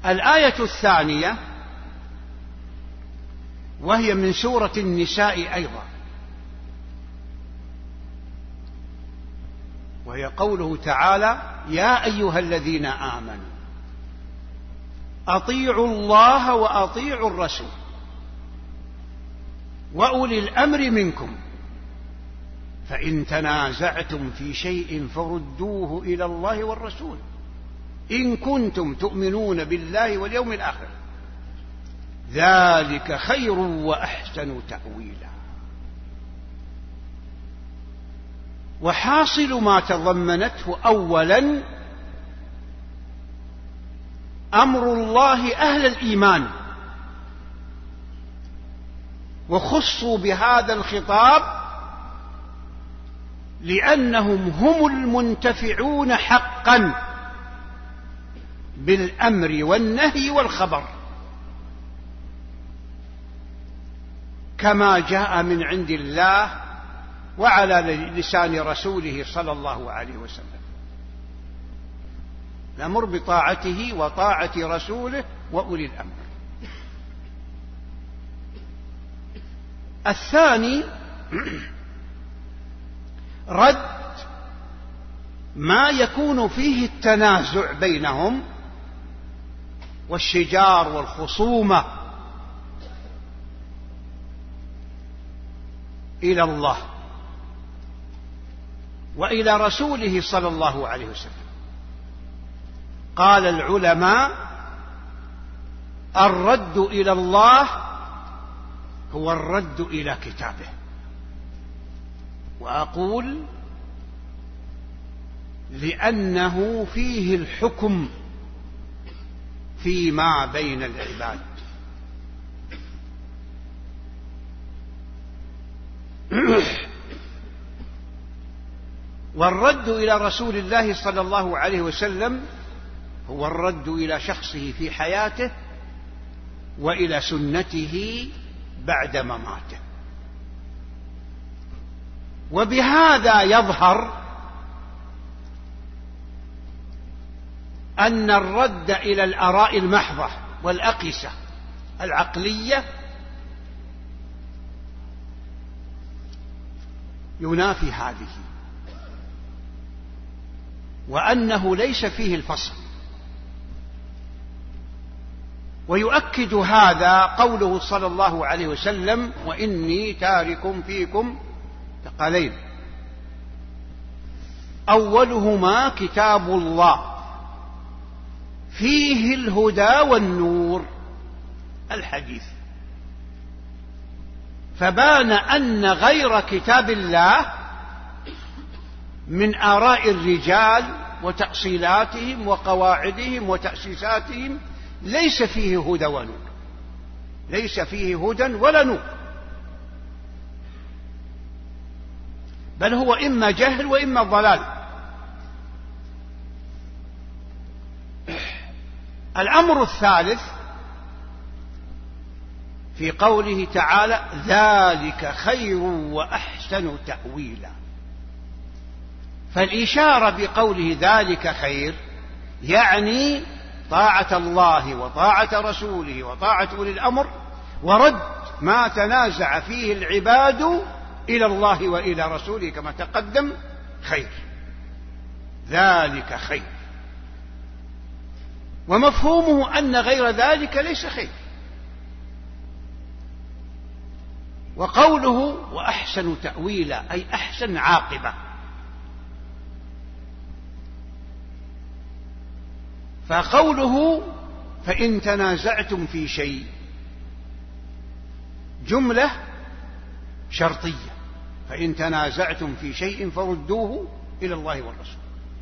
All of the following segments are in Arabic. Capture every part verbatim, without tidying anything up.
الآية الثانية وهي من سورة النساء أيضا، وهي قوله تعالى: يا أيها الذين آمنوا أطيعوا الله وأطيعوا الرسول وأولي الأمر منكم فإن تنازعتم في شيء فردوه إلى الله والرسول إن كنتم تؤمنون بالله واليوم الآخر ذلك خير وأحسن تأويلا. وحاصل ما تضمنته أولا أمر الله أهل الإيمان، وخصوا بهذا الخطاب لأنهم هم المنتفعون حقا بالأمر والنهي والخبر كما جاء من عند الله وعلى لسان رسوله صلى الله عليه وسلم. نأمر بطاعته وطاعة رسوله وأولي الأمر. الثاني رد ما يكون فيه التنازع بينهم والشجار والخصومة إلى الله وإلى رسوله صلى الله عليه وسلم. قال العلماء: الرد إلى الله هو الرد إلى كتابه. وأقول لأنه فيه الحكم فيما بين العباد. والرد إلى رسول الله صلى الله عليه وسلم هو الرد إلى شخصه في حياته وإلى سنته بعد مماته. وبهذا يظهر أن الرد إلى الآراء المحضة والأقيسة العقلية ينافي هذه، وأنه ليس فيه الفصل. ويؤكد هذا قوله صلى الله عليه وسلم: وإني تارك فيكم ثقلين أولهما كتاب الله فيه الهدى والنور، الحديث. فبان أن غير كتاب الله من آراء الرجال وتأصيلاتهم وقواعدهم وتأسيساتهم ليس فيه هدى ونور، ليس فيه هدى ولا نور، بل هو إما جهل وإما ضلال. الأمر الثالث في قوله تعالى: ذلك خير وأحسن تأويلا. فالإشارة بقوله ذلك خير يعني طاعة الله وطاعة رسوله وطاعة أولي الأمر، ورد ما تنازع فيه العباد إلى الله وإلى رسوله كما تقدم خير. ذلك خير، ومفهومه أن غير ذلك ليس خير. وقوله وأحسن تأويلا أي أحسن عاقبة. فقوله فإن تنازعتم في شيء جملة شرطية، فإن تنازعتم في شيء فردوه إلى الله والرسول.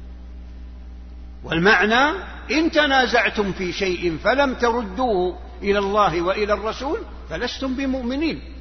والمعنى إن تنازعتم في شيء فلم تردوه إلى الله وإلى الرسول فلستم بمؤمنين.